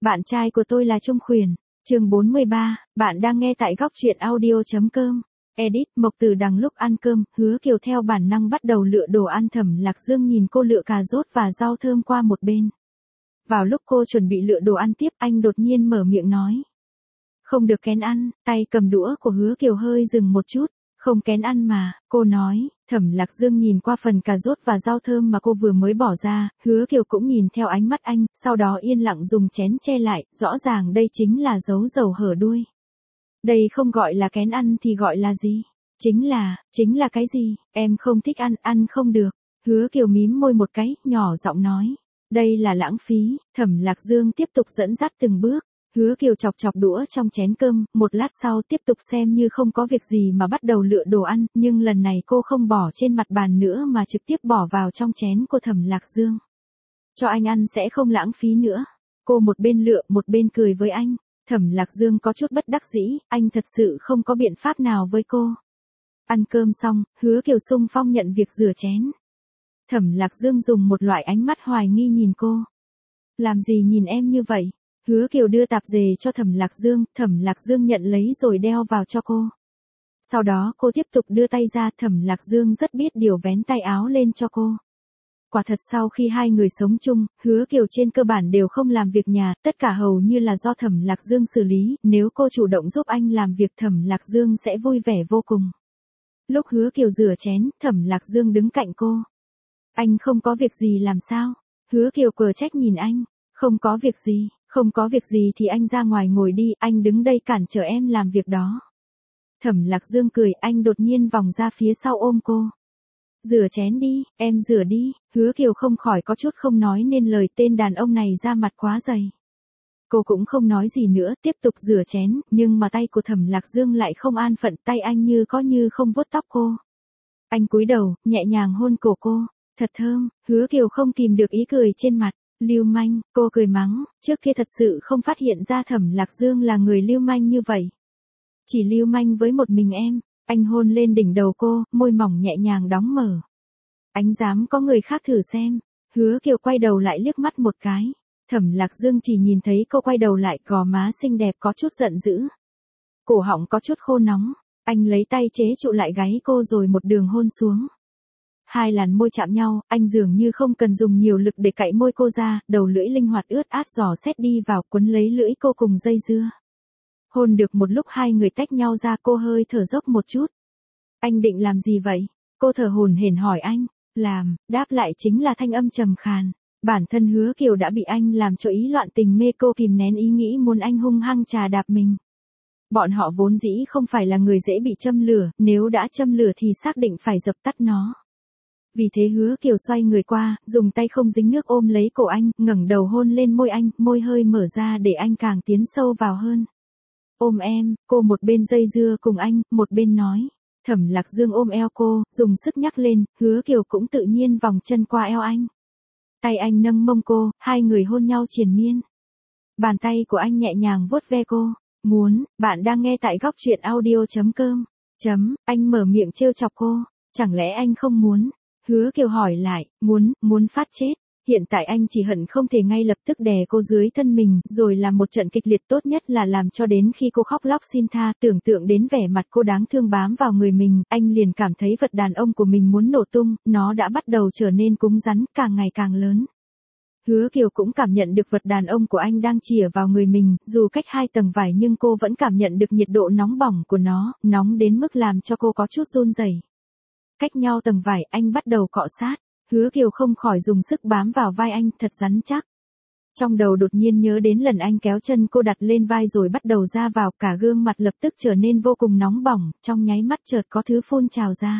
Bạn trai của tôi là Trung Khuyển. Chương 43, bạn đang nghe tại góc truyện audio.com. Edit, Mộc Tử Đằng lúc ăn cơm, Hứa Kiều theo bản năng bắt đầu lựa đồ ăn. Thẩm Lạc Dương nhìn cô lựa cà rốt và rau thơm qua một bên. Vào lúc cô chuẩn bị lựa đồ ăn tiếp, anh đột nhiên mở miệng nói. Không được kén ăn. Tay cầm đũa của Hứa Kiều hơi dừng một chút. Không kén ăn mà, cô nói. Thẩm Lạc Dương nhìn qua phần cà rốt và rau thơm mà cô vừa mới bỏ ra, Hứa Kiều cũng nhìn theo ánh mắt anh, sau đó yên lặng dùng chén che lại, rõ ràng đây chính là dấu dầu hở đuôi. Đây không gọi là kén ăn thì gọi là gì? Chính là cái gì? Em không thích ăn, ăn không được. Hứa Kiều mím môi một cái, nhỏ giọng nói. Đây là lãng phí. Thẩm Lạc Dương tiếp tục dẫn dắt từng bước. Hứa Kiều chọc chọc đũa trong chén cơm, một lát sau tiếp tục xem như không có việc gì mà bắt đầu lựa đồ ăn, nhưng lần này cô không bỏ trên mặt bàn nữa mà trực tiếp bỏ vào trong chén của Thẩm Lạc Dương. Cho anh ăn sẽ không lãng phí nữa. Cô một bên lựa một bên cười với anh. Thẩm Lạc Dương có chút bất đắc dĩ, anh thật sự không có biện pháp nào với cô. Ăn cơm xong, Hứa Kiều xung phong nhận việc rửa chén. Thẩm Lạc Dương dùng một loại ánh mắt hoài nghi nhìn cô. Làm gì nhìn em như vậy? Hứa Kiều đưa tạp dề cho Thẩm Lạc Dương nhận lấy rồi đeo vào cho cô. Sau đó cô tiếp tục đưa tay ra, Thẩm Lạc Dương rất biết điều vén tay áo lên cho cô. Quả thật sau khi hai người sống chung, Hứa Kiều trên cơ bản đều không làm việc nhà, tất cả hầu như là do Thẩm Lạc Dương xử lý, nếu cô chủ động giúp anh làm việc Thẩm Lạc Dương sẽ vui vẻ vô cùng. Lúc Hứa Kiều rửa chén, Thẩm Lạc Dương đứng cạnh cô. Anh không có việc gì làm sao? Hứa Kiều cờ trách nhìn anh, không có việc gì thì anh ra ngoài ngồi đi, anh đứng đây cản trở em làm việc đó. Thẩm Lạc Dương cười, anh đột nhiên vòng ra phía sau ôm cô. Rửa chén đi, em rửa đi. Hứa Kiều không khỏi có chút không nói nên lời, tên đàn ông này ra mặt quá dày. Cô cũng không nói gì nữa, tiếp tục rửa chén, nhưng mà tay của Thẩm Lạc Dương lại không an phận, tay anh như có như không vuốt tóc cô. Anh cúi đầu, nhẹ nhàng hôn cổ cô, thật thơm. Hứa Kiều không kìm được ý cười trên mặt. Lưu manh, cô cười mắng, trước kia thật sự không phát hiện ra Thẩm Lạc Dương là người lưu manh như vậy. Chỉ lưu manh với một mình em. Anh hôn lên đỉnh đầu cô, môi mỏng nhẹ nhàng đóng mở. Anh dám có người khác thử xem. Hứa Kiều quay đầu lại liếc mắt một cái. Thẩm Lạc Dương chỉ nhìn thấy cô quay đầu lại, gò má xinh đẹp có chút giận dữ. Cổ họng có chút khô nóng. Anh lấy tay chế trụ lại gáy cô rồi một đường hôn xuống. Hai làn môi chạm nhau, anh dường như không cần dùng nhiều lực để cạy môi cô ra, đầu lưỡi linh hoạt ướt át dò xét đi vào, quấn lấy lưỡi cô cùng dây dưa. Hôn được một lúc hai người tách nhau ra, cô hơi thở dốc một chút. Anh định làm gì vậy? Cô thở hổn hển hỏi anh. Đáp lại chính là thanh âm trầm khàn. Bản thân Hứa Kiều đã bị anh làm cho ý loạn tình mê, cô kìm nén ý nghĩ muốn anh hung hăng trà đạp mình. Bọn họ vốn dĩ không phải là người dễ bị châm lửa, nếu đã châm lửa thì xác định phải dập tắt nó. Vì thế Hứa Kiều xoay người qua, dùng tay không dính nước ôm lấy cổ anh, ngẩng đầu hôn lên môi anh, môi hơi mở ra để anh càng tiến sâu vào hơn. Ôm em, cô một bên dây dưa cùng anh, một bên nói. Thẩm Lạc Dương ôm eo cô, dùng sức nhắc lên, Hứa Kiều cũng tự nhiên vòng chân qua eo anh. Tay anh nâng mông cô, hai người hôn nhau triền miên. Bàn tay của anh nhẹ nhàng vuốt ve cô. Bạn đang nghe tại góc truyện audio.com. Anh mở miệng trêu chọc cô. Chẳng lẽ anh không muốn? Hứa Kiều hỏi lại, muốn phát chết. Hiện tại anh chỉ hận không thể ngay lập tức đè cô dưới thân mình, rồi làm một trận kịch liệt, tốt nhất là làm cho đến khi cô khóc lóc xin tha, tưởng tượng đến vẻ mặt cô đáng thương bám vào người mình, anh liền cảm thấy vật đàn ông của mình muốn nổ tung, nó đã bắt đầu trở nên cứng rắn, càng ngày càng lớn. Hứa Kiều cũng cảm nhận được vật đàn ông của anh đang chìa vào người mình, dù cách 2 tầng vải nhưng cô vẫn cảm nhận được nhiệt độ nóng bỏng của nó, nóng đến mức làm cho cô có chút run rẩy. Cách nhau tầng vải, anh bắt đầu cọ sát. Hứa Kiều không khỏi dùng sức bám vào vai anh, thật rắn chắc. Trong đầu đột nhiên nhớ đến lần anh kéo chân cô đặt lên vai rồi bắt đầu ra vào, cả gương mặt lập tức trở nên vô cùng nóng bỏng, trong nháy mắt chợt có thứ phun trào ra.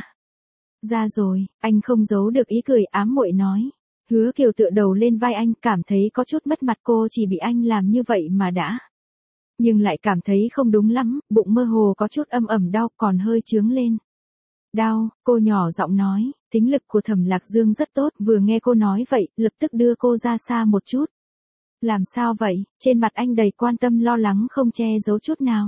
Ra rồi, anh không giấu được ý cười ám muội nói. Hứa Kiều tựa đầu lên vai anh, cảm thấy có chút mất mặt, cô chỉ bị anh làm như vậy mà đã. Nhưng lại cảm thấy không đúng lắm, bụng mơ hồ có chút âm ẩm đau, còn hơi chướng lên. Đau, cô nhỏ giọng nói, tính lực của Thẩm Lạc Dương rất tốt, vừa nghe cô nói vậy, lập tức đưa cô ra xa một chút. Làm sao vậy? Trên mặt anh đầy quan tâm lo lắng không che giấu chút nào.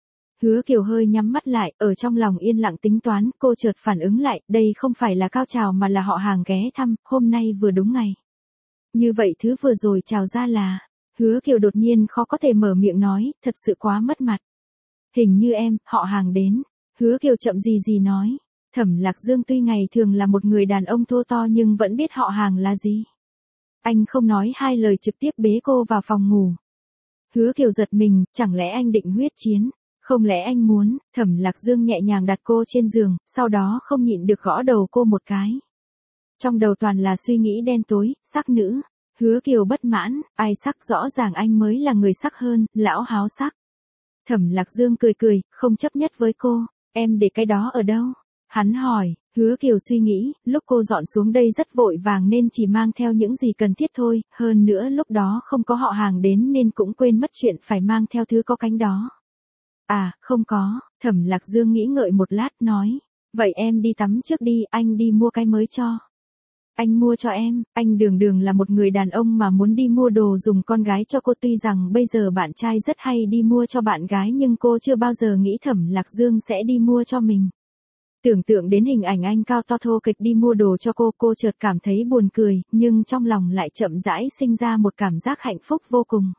Hứa Kiều hơi nhắm mắt lại, ở trong lòng yên lặng tính toán, cô chợt phản ứng lại, đây không phải là cao trào mà là họ hàng ghé thăm, hôm nay vừa đúng ngày. Như vậy thứ vừa rồi trào ra là, Hứa Kiều đột nhiên khó có thể mở miệng nói, thật sự quá mất mặt. Hình như em, họ Hàng đến. Hứa Kiều chậm gì nói. Thẩm Lạc Dương tuy ngày thường là một người đàn ông thô to nhưng vẫn biết họ Hàng là gì. Anh không nói hai lời trực tiếp bế cô vào phòng ngủ. Hứa Kiều giật mình, chẳng lẽ anh định huyết chiến? Không lẽ anh muốn? Thẩm Lạc Dương nhẹ nhàng đặt cô trên giường, sau đó không nhịn được gõ đầu cô một cái. Trong đầu toàn là suy nghĩ đen tối, sắc nữ. Hứa Kiều bất mãn, ai sắc, rõ ràng anh mới là người sắc hơn, lão háo sắc. Thẩm Lạc Dương cười, không chấp nhất với cô, em để cái đó ở đâu? Hắn hỏi, Hứa Kiều suy nghĩ, lúc cô dọn xuống đây rất vội vàng nên chỉ mang theo những gì cần thiết thôi, hơn nữa lúc đó không có họ Hàng đến nên cũng quên mất chuyện phải mang theo thứ có cánh đó. À, không có, Thẩm Lạc Dương nghĩ ngợi một lát nói, vậy em đi tắm trước đi, anh đi mua cái mới cho. Anh mua cho em, anh đường là một người đàn ông mà muốn đi mua đồ dùng con gái cho cô, tuy rằng bây giờ bạn trai rất hay đi mua cho bạn gái nhưng cô chưa bao giờ nghĩ Thẩm Lạc Dương sẽ đi mua cho mình. Tưởng tượng đến hình ảnh anh cao to thô kệch đi mua đồ cho cô chợt cảm thấy buồn cười, nhưng trong lòng lại chậm rãi sinh ra một cảm giác hạnh phúc vô cùng.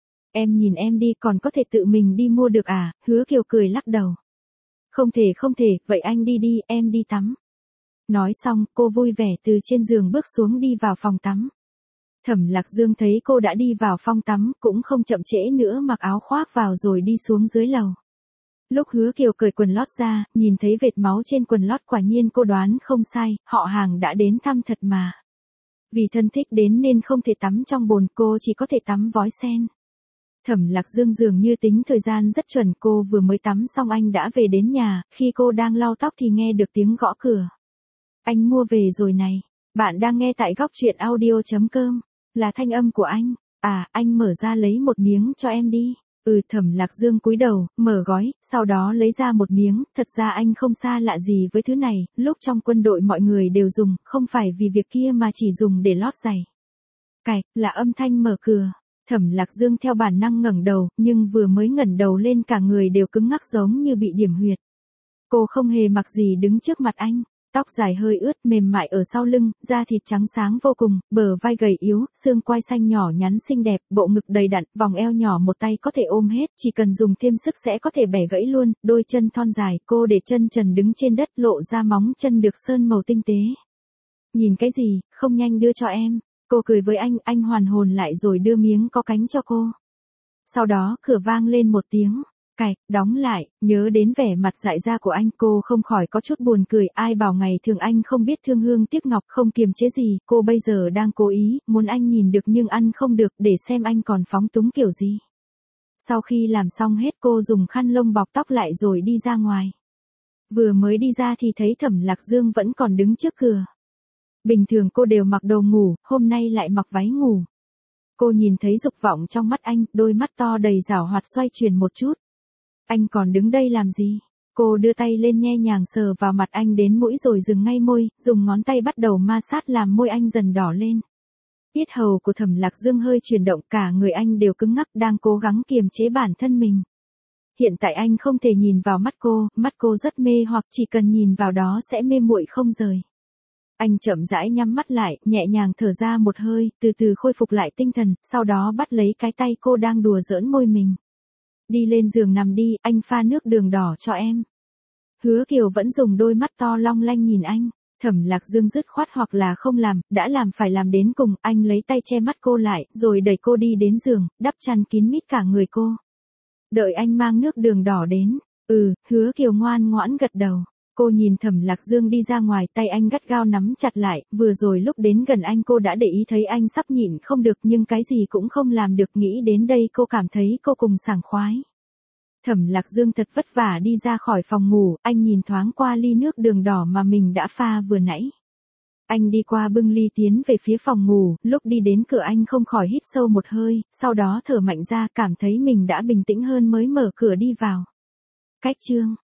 Em nhìn em đi, còn có thể tự mình đi mua được à? Hứa Kiều cười lắc đầu. Không thể, vậy anh đi, em đi tắm. Nói xong, cô vui vẻ từ trên giường bước xuống đi vào phòng tắm. Thẩm Lạc Dương thấy cô đã đi vào phòng tắm, cũng không chậm trễ nữa mặc áo khoác vào rồi đi xuống dưới lầu. Lúc Hứa Kiều cởi quần lót ra, nhìn thấy vệt máu trên quần lót, quả nhiên cô đoán không sai, họ Hàng đã đến thăm thật mà. Vì thân thích đến nên không thể tắm trong bồn, cô chỉ có thể tắm vói sen. Thẩm Lạc Dương dường như tính thời gian rất chuẩn, cô vừa mới tắm xong anh đã về đến nhà, khi cô đang lau tóc thì nghe được tiếng gõ cửa. Anh mua về rồi này, bạn đang nghe tại góc truyện audio.com, là thanh âm của anh. À, anh mở ra lấy một miếng cho em đi. Thẩm Lạc Dương cúi đầu, mở gói, sau đó lấy ra một miếng, thật ra anh không xa lạ gì với thứ này, lúc trong quân đội mọi người đều dùng, không phải vì việc kia mà chỉ dùng để lót giày. Cạch, là âm thanh mở cửa. Thẩm Lạc Dương theo bản năng ngẩng đầu, nhưng vừa mới ngẩng đầu lên cả người đều cứng ngắc giống như bị điểm huyệt. Cô không hề mặc gì đứng trước mặt anh. Tóc dài hơi ướt mềm mại ở sau lưng, da thịt trắng sáng vô cùng, bờ vai gầy yếu, xương quai xanh nhỏ nhắn xinh đẹp, bộ ngực đầy đặn, vòng eo nhỏ một tay có thể ôm hết, chỉ cần dùng thêm sức sẽ có thể bẻ gãy luôn, đôi chân thon dài, cô để chân trần đứng trên đất lộ ra móng chân được sơn màu tinh tế. Nhìn cái gì, không nhanh đưa cho em. Cô cười với anh hoàn hồn lại rồi đưa miếng có cánh cho cô. Sau đó cửa vang lên một tiếng. Cạch, đóng lại, nhớ đến vẻ mặt dại ra của anh, cô không khỏi có chút buồn cười, ai bảo ngày thường anh không biết thương hương tiếc ngọc, không kiềm chế gì, cô bây giờ đang cố ý, muốn anh nhìn được nhưng ăn không được, để xem anh còn phóng túng kiểu gì. Sau khi làm xong hết cô dùng khăn lông bọc tóc lại rồi đi ra ngoài. Vừa mới đi ra thì thấy Thẩm Lạc Dương vẫn còn đứng trước cửa. Bình thường cô đều mặc đồ ngủ, hôm nay lại mặc váy ngủ. Cô nhìn thấy dục vọng trong mắt anh, đôi mắt to đầy giảo hoạt xoay chuyển một chút. Anh còn đứng đây làm gì? Cô đưa tay lên nhẹ nhàng sờ vào mặt anh đến mũi rồi dừng ngay môi, dùng ngón tay bắt đầu ma sát làm môi anh dần đỏ lên. Yết hầu của Thẩm Lạc Dương hơi chuyển động, cả người anh đều cứng ngắc đang cố gắng kiềm chế bản thân mình. Hiện tại anh không thể nhìn vào mắt cô rất mê hoặc chỉ cần nhìn vào đó sẽ mê muội không rời. Anh chậm rãi nhắm mắt lại, nhẹ nhàng thở ra một hơi, từ từ khôi phục lại tinh thần, sau đó bắt lấy cái tay cô đang đùa giỡn môi mình. Đi lên giường nằm đi, anh pha nước đường đỏ cho em. Hứa Kiều vẫn dùng đôi mắt to long lanh nhìn anh. Thẩm Lạc Dương dứt khoát hoặc là không làm, đã làm phải làm đến cùng, anh lấy tay che mắt cô lại, rồi đẩy cô đi đến giường, đắp chăn kín mít cả người cô. Đợi anh mang nước đường đỏ đến. Hứa Kiều ngoan ngoãn gật đầu. Cô nhìn Thẩm Lạc Dương đi ra ngoài, tay anh gắt gao nắm chặt lại, vừa rồi lúc đến gần anh cô đã để ý thấy anh sắp nhịn không được nhưng cái gì cũng không làm được, nghĩ đến đây cô cảm thấy cô cùng sảng khoái. Thẩm Lạc Dương thật vất vả đi ra khỏi phòng ngủ, anh nhìn thoáng qua ly nước đường đỏ mà mình đã pha vừa nãy. Anh đi qua bưng ly tiến về phía phòng ngủ, lúc đi đến cửa anh không khỏi hít sâu một hơi, sau đó thở mạnh ra, cảm thấy mình đã bình tĩnh hơn mới mở cửa đi vào. Cách chương